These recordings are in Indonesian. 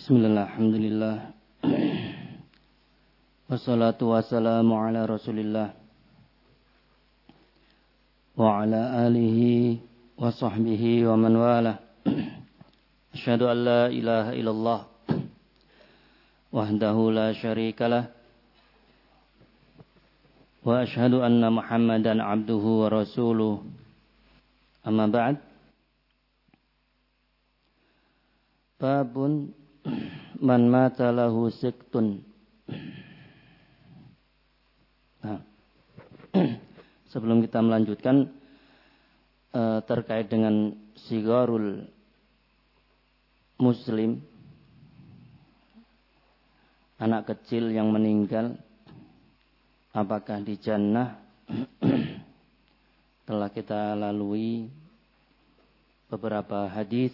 Bismillah, alhamdulillah. Wassalatu wassalamu ala rasulillah wa ala alihi wa sahbihi wa man wala. Asyhadu an la ilaha illallah wahdahu la syarikalah wa asyhadu anna Muhammadan abduhu wa rasuluh. Amma ba'd. Babun man mata lahu siktun. Nah, sebelum kita melanjutkan terkait dengan sigharul muslim, anak kecil yang meninggal apakah di jannah, telah kita lalui beberapa hadis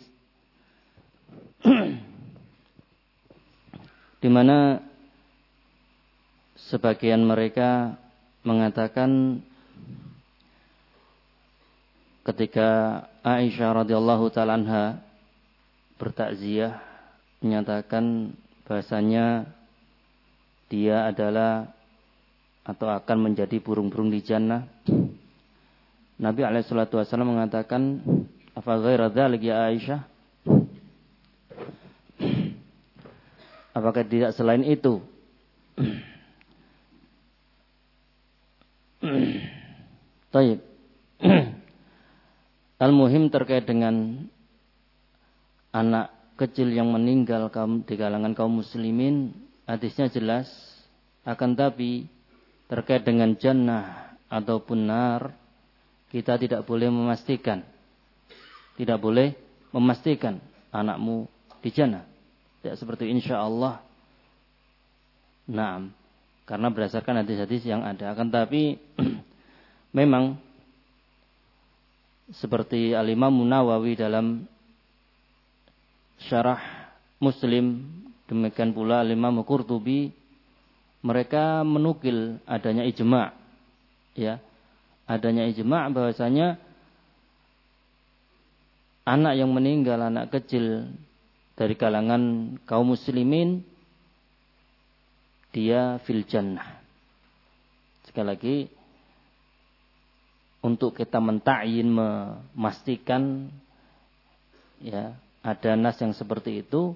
di mana sebagian mereka mengatakan ketika Aisyah radhiyallahu ta'ala anha bertakziah menyatakan bahasanya dia adalah atau akan menjadi burung-burung di jannah, Nabi alaihi salatu wasallam mengatakan, "Afa ghaira dzalik ya Aisyah?" Apakah tidak selain itu? Taib. Al-muhim terkait dengan anak kecil yang meninggal di kalangan kaum muslimin, hadisnya jelas. Akan tapi terkait dengan jannah ataupun nar, kita tidak boleh memastikan. Tidak boleh memastikan anakmu di jannah. Tidak seperti insyaallah. Naam. Karena berdasarkan hadis-hadis yang ada. Akan tapi memang seperti Al-Imam Nawawi dalam syarah Muslim, demikian pula Al-Imam Qurtubi, mereka menukil adanya ijma', ya. Adanya ijma' bahwasanya anak yang meninggal, anak kecil dari kalangan kaum muslimin, dia fil jannah. Sekali lagi, untuk kita mentakyin, memastikan, ya, ada nas yang seperti itu,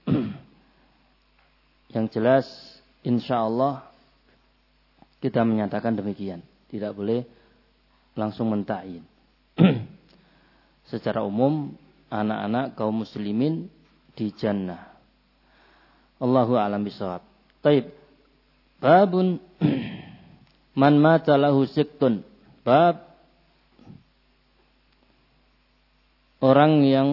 yang jelas insyaallah kita menyatakan demikian. Tidak boleh langsung mentakyin. Secara umum anak-anak kaum muslimin di jannah. Allahu a'lam bishawab. Taib. Babun man mata lahu siktun. Bab orang yang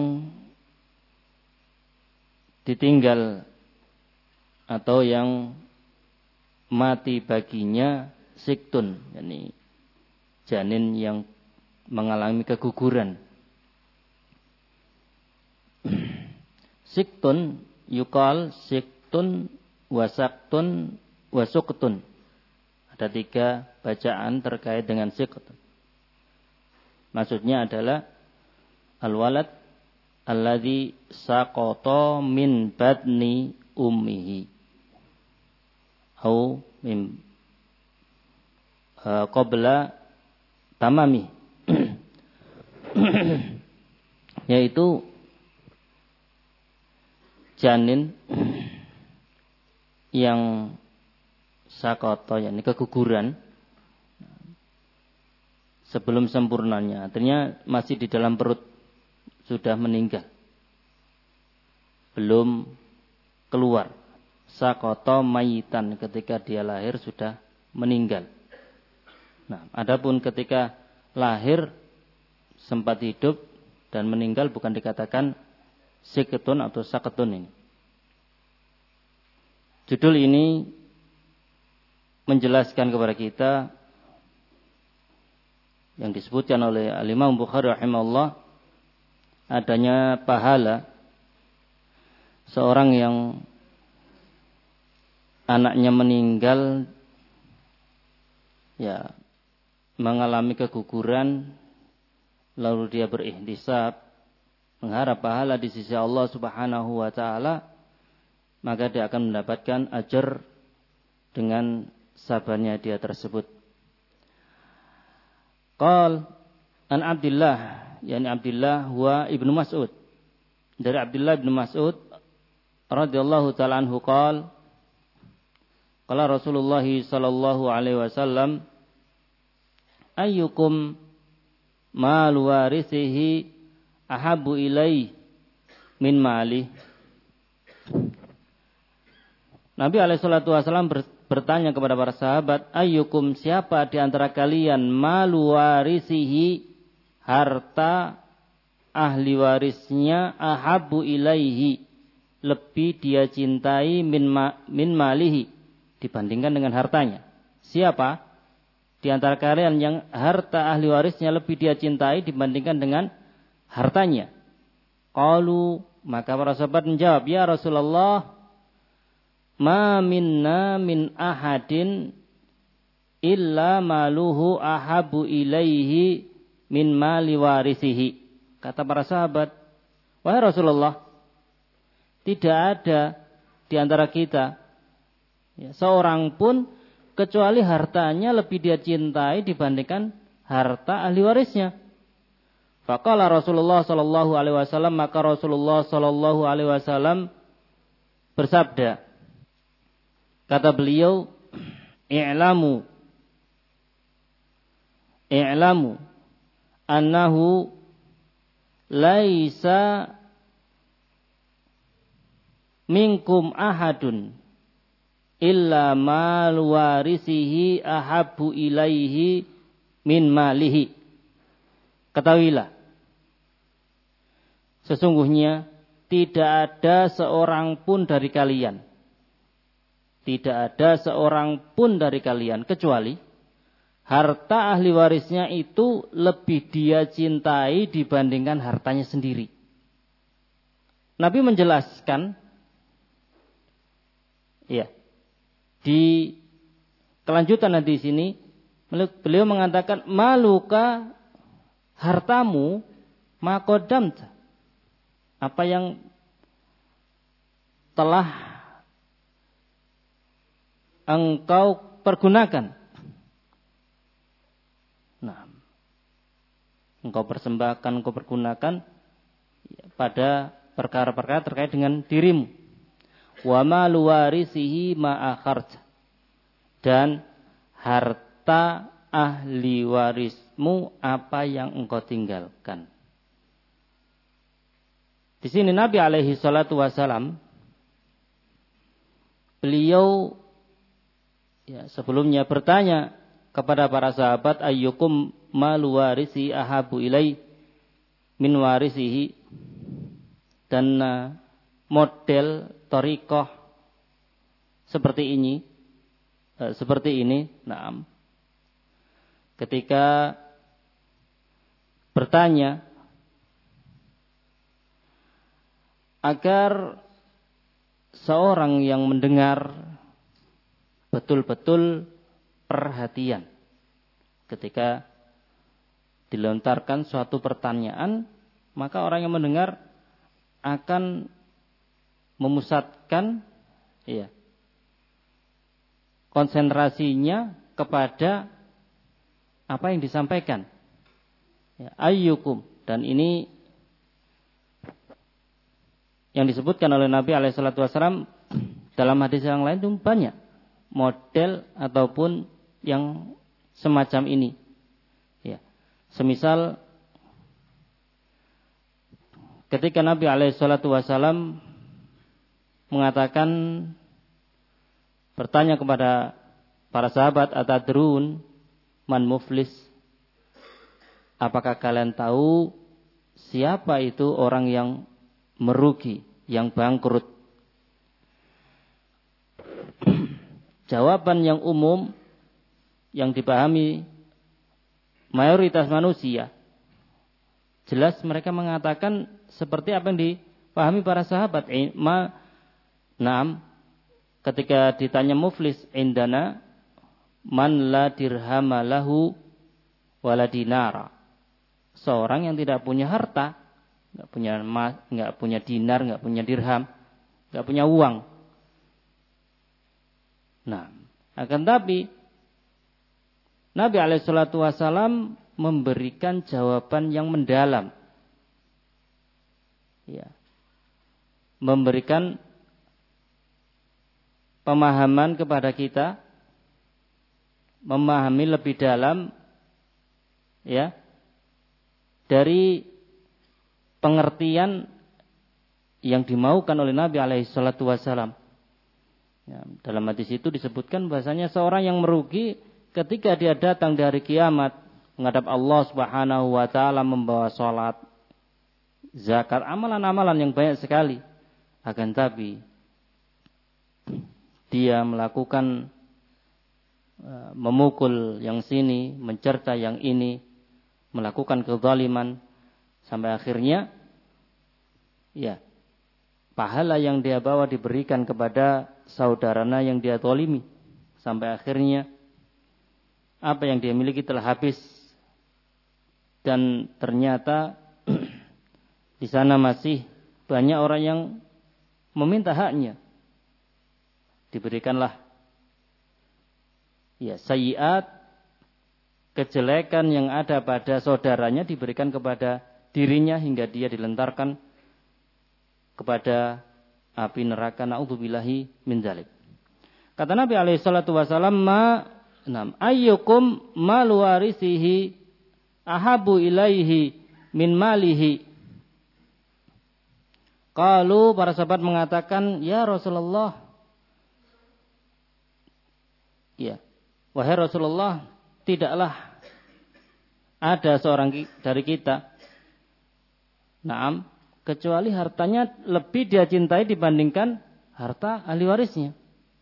ditinggal atau yang mati baginya siktun, yakni janin yang mengalami keguguran. Siktun yukal siktun wasaktun wasuktun. Ada 3 bacaan terkait dengan siktun. Maksudnya adalah al-walad alladzi saqata min badni ummihi au min qabla tamami. Yaitu janin yang sakoto, yakni keguguran sebelum sempurnanya, artinya masih di dalam perut, sudah meninggal, belum keluar. Sakoto mayitan, ketika dia lahir sudah meninggal. Nah, adapun ketika lahir sempat hidup dan meninggal, bukan dikatakan siketun atau saketun ini. Judul ini menjelaskan kepada kita yang disebutkan oleh Al-Imam Bukhari rahimahullah, adanya pahala seorang yang anaknya meninggal, ya, mengalami keguguran, lalu dia berihtisab, mengharap pahala di sisi Allah Subhanahu wa taala, maka dia akan mendapatkan ajar dengan sabarnya dia tersebut. Qal an Abdullah, yakni Abdullah wa Ibnu Mas'ud. Dari Abdullah bin Mas'ud radhiyallahu taala anhu qala Rasulullah sallallahu alaihi wasallam ayyukum mal warithihi ahabbu ilaihi min mali. Nabi alaihi salatu wasallam bertanya kepada para sahabat, ayyukum, siapa di antara kalian mal warithihi, harta ahli warisnya, ahabbu ilaihi, lebih dia cintai min malihi, dibandingkan dengan hartanya. Siapa di antara kalian yang harta ahli warisnya lebih dia cintai dibandingkan dengan hartanya? Qalu, maka para sahabat menjawab, ya Rasulullah, ma minna min ahadin illa maluhu ahabbu ilaihi min mali warisihi. Kata para sahabat, wahai Rasulullah, tidak ada di antara kita seorang pun kecuali hartanya lebih dia cintai dibandingkan harta ahli warisnya. Faqala Rasulullah sallallahu alaihi wasallam, maka Rasulullah sallallahu alaihi wasallam bersabda, kata beliau, i'lamu annahu laisa minkum ahadun illa mal warisihi ahabbu ilaihi min malihi. Ketahuilah, sesungguhnya tidak ada seorang pun dari kalian, kecuali harta ahli warisnya itu lebih dia cintai dibandingkan hartanya sendiri. Nabi menjelaskan, ya, di kelanjutan hadis ini beliau mengatakan, maluka, hartamu, maqaddamta, apa yang telah engkau pergunakan. Nah, engkau persembahkan, engkau pergunakan pada perkara-perkara terkait dengan dirimu. Wa malu warisihi ma akharta, dan harta ahli warismu apa yang engkau tinggalkan. Di sini Nabi alaihi salatu wasalam, beliau sebelumnya bertanya kepada para sahabat, ayyukum malu warisi ahabu ilai min warisihi, dan model thariqah seperti ini, naam, ketika bertanya agar seorang yang mendengar betul-betul perhatian ketika dilontarkan suatu pertanyaan, maka orang yang mendengar akan memusatkan konsentrasinya kepada apa yang disampaikan. Ayyukum, dan ini yang disebutkan oleh Nabi alaihi salatu wasallam dalam hadis yang lain itu banyak model ataupun yang semacam ini. Semisal ketika Nabi alaihi salatu wasallam mengatakan, bertanya kepada para sahabat, atadrun man muflis, apakah kalian tahu siapa itu orang yang merugi, yang bangkrut? Jawaban yang umum yang dipahami mayoritas manusia, jelas mereka mengatakan seperti apa yang dipahami para sahabat. Ketika ditanya muflis, indana man la dirhama lahu wala dinara, seorang yang tidak punya harta, enggak punya emas, enggak punya dinar, enggak punya dirham, enggak punya uang, Nah, akan tapi Nabi SAW memberikan jawaban yang mendalam. Ya. Memberikan pemahaman kepada kita, memahami lebih dalam ya dari pengertian yang dimaukan oleh Nabi SAW. Ya, dalam hadis itu disebutkan bahasanya seorang yang merugi ketika dia datang di hari kiamat menghadap Allah Subhanahu wa taala membawa salat, zakat, amalan-amalan yang banyak sekali. Akan tapi dia melakukan memukul yang sini, mencerca yang ini, melakukan kezaliman sampai akhirnya ya pahala yang dia bawa diberikan kepada saudaranya yang dia zalimi sampai akhirnya apa yang dia miliki telah habis dan ternyata di sana masih banyak orang yang meminta haknya. Diberikanlah ya sayyiat, kejelekan yang ada pada saudaranya diberikan kepada dirinya hingga dia dilentarkan kepada api neraka, naudzubillahi min dzalik. Kata Nabi alaihi salatu wasallam, ayyukum malu warisihi ahabu ilaihi min malihi. Qalu, para sahabat mengatakan, ya Rasulullah, ya, wahai Rasulullah, tidaklah ada seorang dari kita, kecuali hartanya lebih dia cintai dibandingkan harta ahli warisnya.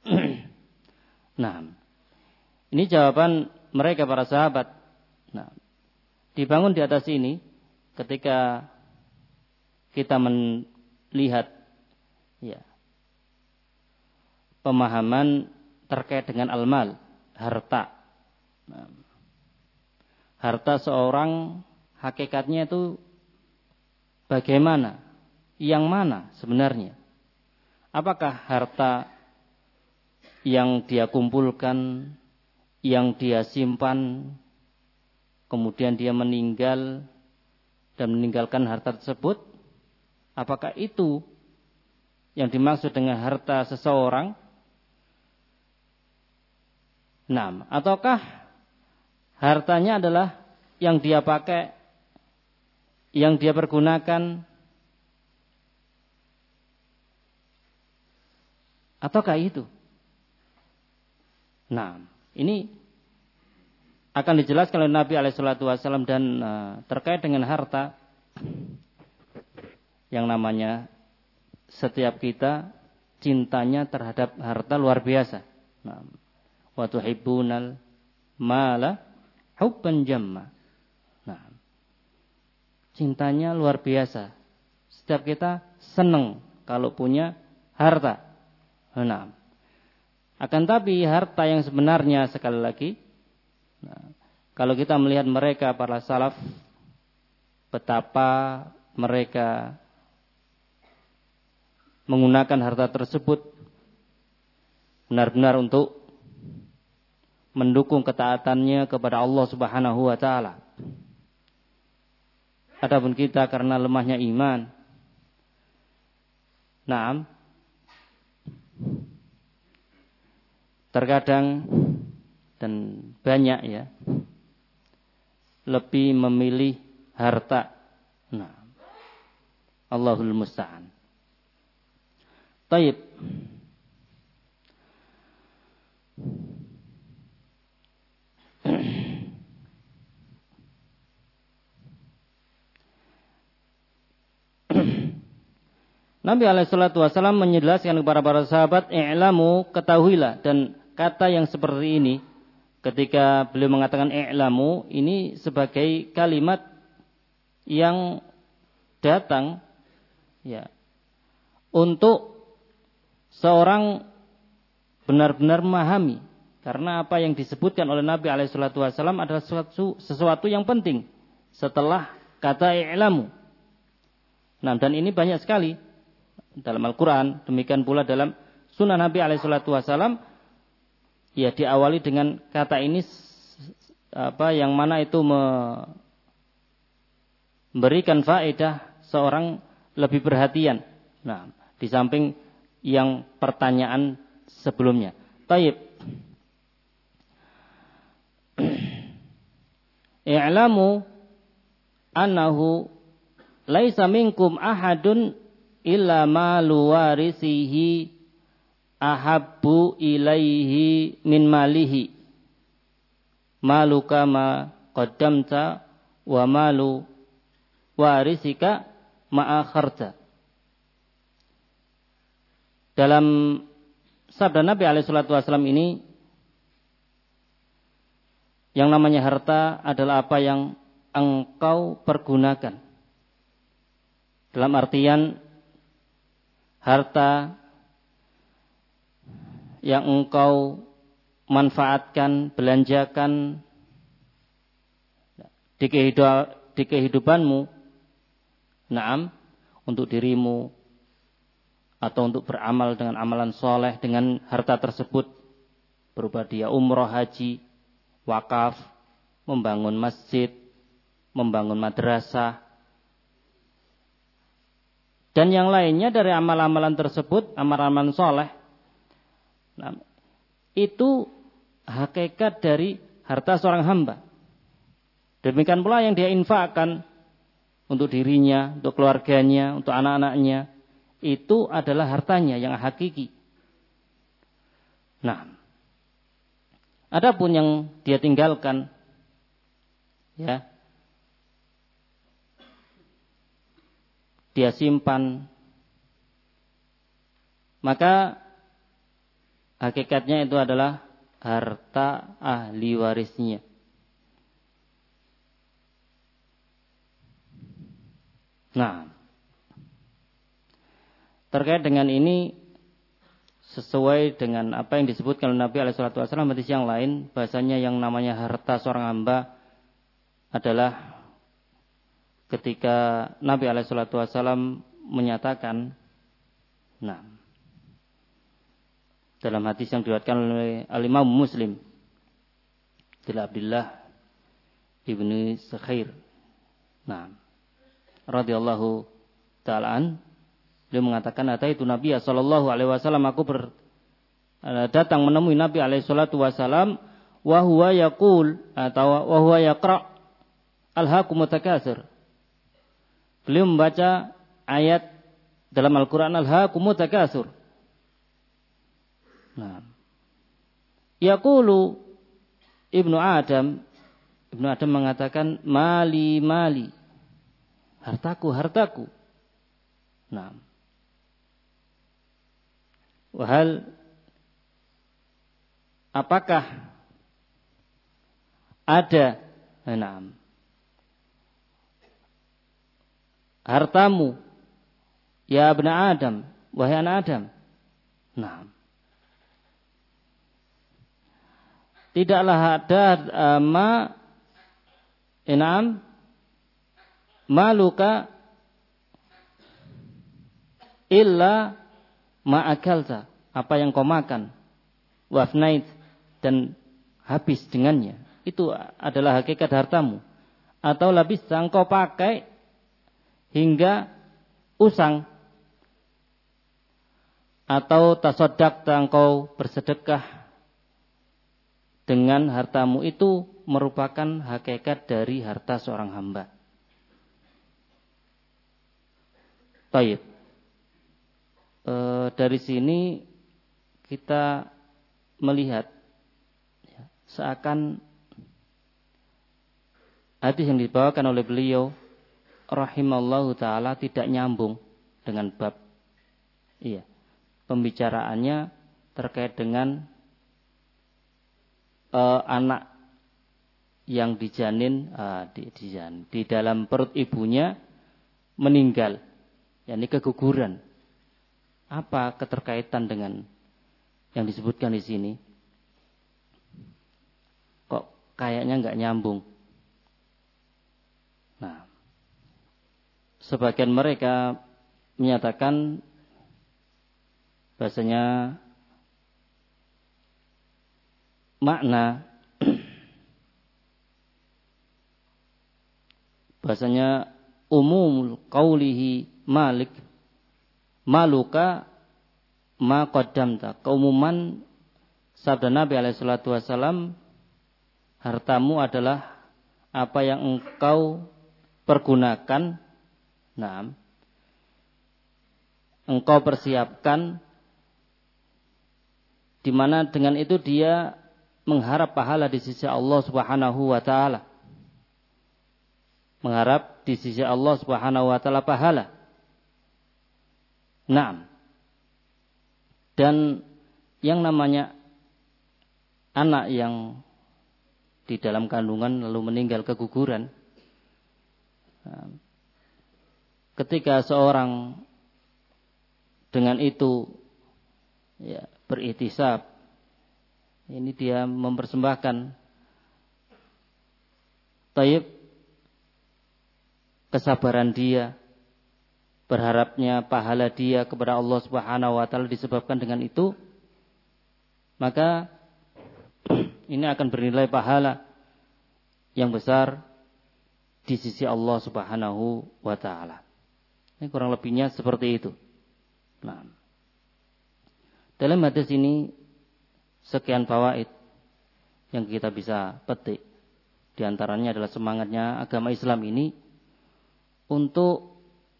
Ini jawaban mereka para sahabat. Dibangun di atas ini ketika kita melihat ya pemahaman terkait dengan al-mal, harta. Harta seorang hakikatnya itu bagaimana? Yang mana sebenarnya? Apakah harta yang dia kumpulkan, yang dia simpan, kemudian dia meninggal dan meninggalkan harta tersebut? Apakah itu yang dimaksud dengan harta seseorang? Ataukah hartanya adalah yang dia pakai, yang dia pergunakan, ataukah itu? Ini akan dijelaskan oleh Nabi SAW dan terkait dengan harta yang namanya setiap kita cintanya terhadap harta luar biasa. Wa tuhibbunal mala hubban jamma. Cintanya luar biasa. Setiap kita senang kalau punya harta. Akan tapi harta yang sebenarnya sekali lagi, kalau kita melihat mereka para salaf, betapa mereka menggunakan harta tersebut benar-benar untuk mendukung ketaatannya kepada Allah Subhanahu wa taala. Adapun kita karena lemahnya iman, terkadang dan banyak ya lebih memilih harta. Allahul musta'an. Taib. Nabi SAW menjelaskan kepada para sahabat, i'lamu, ketahuilah. Dan kata yang seperti ini, ketika beliau mengatakan i'lamu, ini sebagai kalimat yang datang ya untuk seorang benar-benar memahami, karena apa yang disebutkan oleh Nabi SAW adalah sesuatu yang penting setelah kata i'lamu. Dan ini banyak sekali dalam Al-Quran, demikian pula dalam Sunnah Nabi SAW ya diawali dengan kata ini yang mana itu memberikan faedah seorang lebih perhatian. Nah, di samping yang pertanyaan sebelumnya. Taib. I'lamu annahu laisa minkum ahadun illa ma luwarisihi ahabbu ilaihi min malihi maluka ma qaddamta wa malu warisika ma akharta. Dalam sabda Nabi alaihi salatu wasallam ini, yang namanya harta adalah apa yang engkau pergunakan. Dalam artian harta yang engkau manfaatkan, belanjakan di kehidupanmu, naam, untuk dirimu atau untuk beramal dengan amalan soleh dengan harta tersebut, berupa dia umroh, haji, wakaf, membangun masjid, membangun madrasah, dan yang lainnya dari amal-amalan tersebut, amalan-amalan soleh. Nah, itu hakikat dari harta seorang hamba. Demikian pula yang dia infakkan untuk dirinya, untuk keluarganya, untuk anak-anaknya, itu adalah hartanya yang hakiki. Nah, adapun yang dia tinggalkan, ya, dia simpan, maka hakikatnya itu adalah harta ahli warisnya. Nah, terkait dengan ini, sesuai dengan apa yang disebutkan oleh Nabi SAW hadis yang lain, bahasanya yang namanya harta seorang hamba adalah ketika Nabi SAW menyatakan, nah, dalam hadis yang diriwayatkan oleh Al-Imam Muslim dari Abdullah ibnu Sakhair, nah, radhiyallahu ta'ala, beliau mengatakan, ataitu Nabi sallallahu alaihi wasallam, aku datang menemui Nabi alaihi salatu wasallam, wa huwa yaqul, atau wa huwa yaqra alhaakumut takasur. Beliau membaca ayat dalam Al-Qur'an, alhaakumut takasur. Nah, yaqulu Ibnu Adam mengatakan, mali mali, hartaku hartaku. Nah, wahal, apakah ada, nah, hartamu ya Ibnu Adam, wahai anak Adam? Nah, tidaklah ada maluka illa ma'akalta, apa yang kau makan, wafnait, dan habis dengannya, itu adalah hakikat hartamu. Atau labis, engkau pakai hingga usang, atau tasodak, engkau bersedekah dengan hartamu, itu merupakan hakikat dari harta seorang hamba. Baik. Dari sini kita melihat, ya, seakan hadis yang dibawakan oleh beliau rahimallahu ta'ala tidak nyambung dengan bab, iya, pembicaraannya terkait dengan anak yang dijanin di dalam perut ibunya meninggal, yakni keguguran. Apa keterkaitan dengan yang disebutkan di sini? Kok kayaknya nggak nyambung? Nah, sebagian mereka menyatakan bahasanya makna bahasanya umumul qaulihi Malik maluka ma qaddamta, keumuman sabda Nabi alaihi salatu wasallam, hartamu adalah apa yang engkau pergunakan, engkau persiapkan, di mana dengan itu dia mengharap pahala di sisi Allah Subhanahu wa taala. Mengharap di sisi Allah Subhanahu wa taala pahala. Dan yang namanya anak yang di dalam kandungan lalu meninggal keguguran, ketika seorang dengan itu berikhtisab, ini dia mempersembahkan taib kesabaran dia, berharapnya pahala dia kepada Allah Subhanahu wa taala disebabkan dengan itu, maka ini akan bernilai pahala yang besar di sisi Allah Subhanahu wa taala. Ini kurang lebihnya seperti itu. Dalam hadis ini sekian fawaid yang kita bisa petik. Di antaranya adalah semangatnya agama Islam ini untuk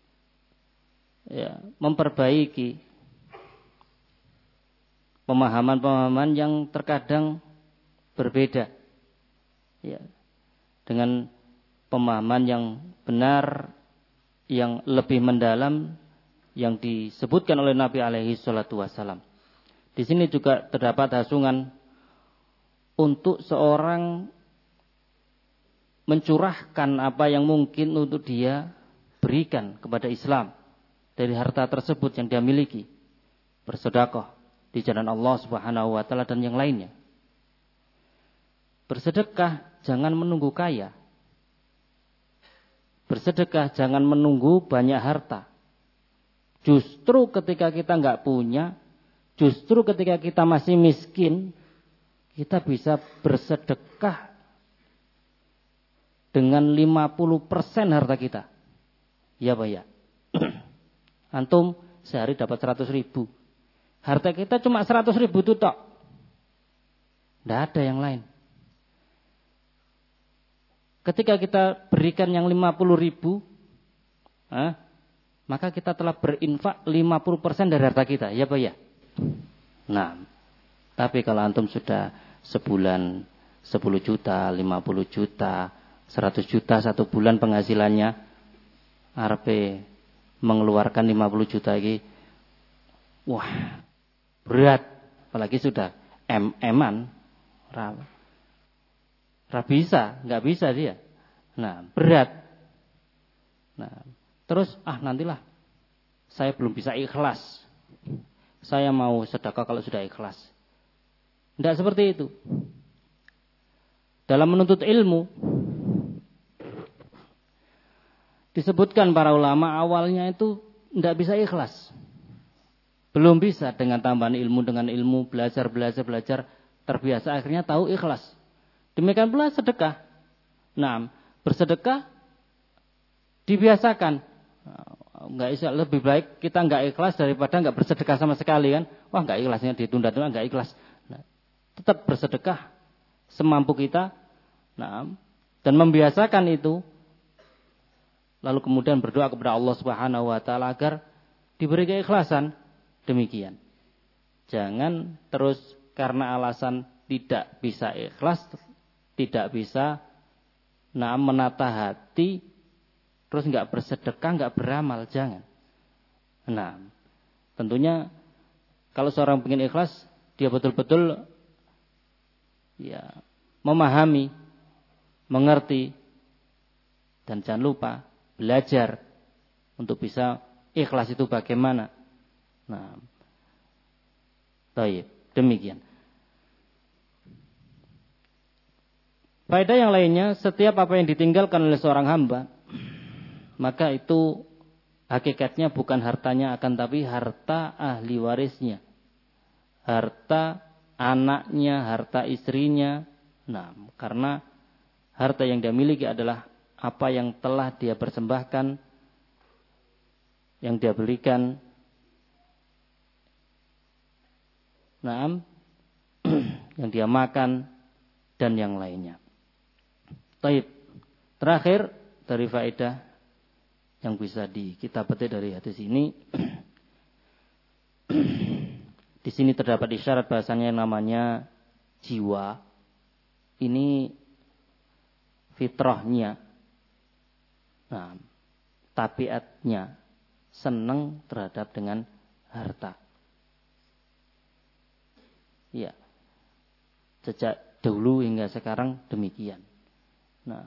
memperbaiki pemahaman-pemahaman yang terkadang berbeda dengan pemahaman yang benar, yang lebih mendalam yang disebutkan oleh Nabi alaihi salatu wasallam. Di sini juga terdapat hasungan untuk seorang mencurahkan apa yang mungkin untuk dia berikan kepada Islam dari harta tersebut yang dia miliki, bersedekah di jalan Allah Subhanahu wa taala dan yang lainnya. Bersedekah jangan menunggu kaya. Bersedekah jangan menunggu banyak harta. Justru ketika kita enggak punya, justru ketika kita masih miskin, kita bisa bersedekah dengan 50% harta kita. Ya Pak ya. Antum sehari dapat 100.000. Harta kita cuma 100.000 itu tok. Tidak ada yang lain. Ketika kita berikan yang 50.000, maka kita telah berinfak 50% dari harta kita. Ya Pak ya. Tapi kalau antum sudah sebulan 10 juta, 50 juta, 100 juta satu bulan penghasilannya, arepe mengeluarkan 50 juta lagi, wah berat, apalagi sudah eman, nggak bisa dia. Berat. Terus nantilah, saya belum bisa ikhlas, saya mau sedekah kalau sudah ikhlas. Tidak seperti itu. Dalam menuntut ilmu, disebutkan para ulama awalnya itu tidak bisa ikhlas. Belum bisa dengan tambahan ilmu, belajar, terbiasa akhirnya tahu ikhlas. Demikian pula sedekah. Bersedekah dibiasakan. Enggak bisa, lebih baik kita enggak ikhlas daripada enggak bersedekah sama sekali kan. Wah enggak ikhlasnya ditunda-tunda, enggak ikhlas. Tetap bersedekah semampu kita. Dan membiasakan itu. Lalu kemudian berdoa kepada Allah Subhanahu wa taala agar diberi keikhlasan. Demikian. Jangan terus karena alasan tidak bisa ikhlas, tidak bisa menata hati, terus enggak bersedekah, enggak beramal, jangan. Tentunya kalau seorang ingin ikhlas, dia betul-betul memahami, mengerti, dan jangan lupa belajar untuk bisa ikhlas itu bagaimana. Baik, demikian. Faedah yang lainnya, setiap apa yang ditinggalkan oleh seorang hamba, maka itu hakikatnya bukan hartanya, akan tapi harta ahli warisnya. Harta anaknya, harta istrinya. Nah, karena harta yang dia miliki adalah apa yang telah dia persembahkan, yang dia belikan. Naam, yang dia makan dan yang lainnya. Taib. Terakhir dari faedah yang bisa kita petik dari hadis ini, di sini terdapat isyarat bahasanya yang namanya jiwa ini fitrahnya, nah, tabiatnya senang terhadap dengan harta. Ya, sejak dahulu hingga sekarang demikian. Nah,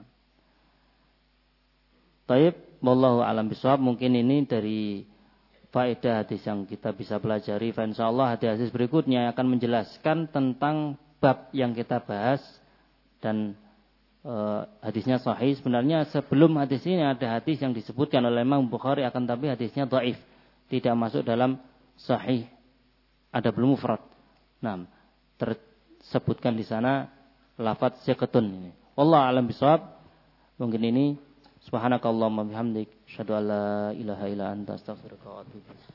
taib, wallahu alam bisawab. Mungkin ini dari faedah hadis yang kita bisa pelajari. Insyaallah hadis berikutnya akan menjelaskan tentang bab yang kita bahas dan hadisnya sahih. Sebenarnya sebelum hadis ini ada hadis yang disebutkan oleh Imam Bukhari, akan tapi hadisnya dhaif, tidak masuk dalam sahih, ada belum mufrad. Nah, tersebutkan di sana lafaz siqatun ini. Wallahu a'lam bishawab. Mungkin ini subhanakallahumma bihamdik asyhadu an la ilaha illa anta astaghfiruka wa atubu ilaik.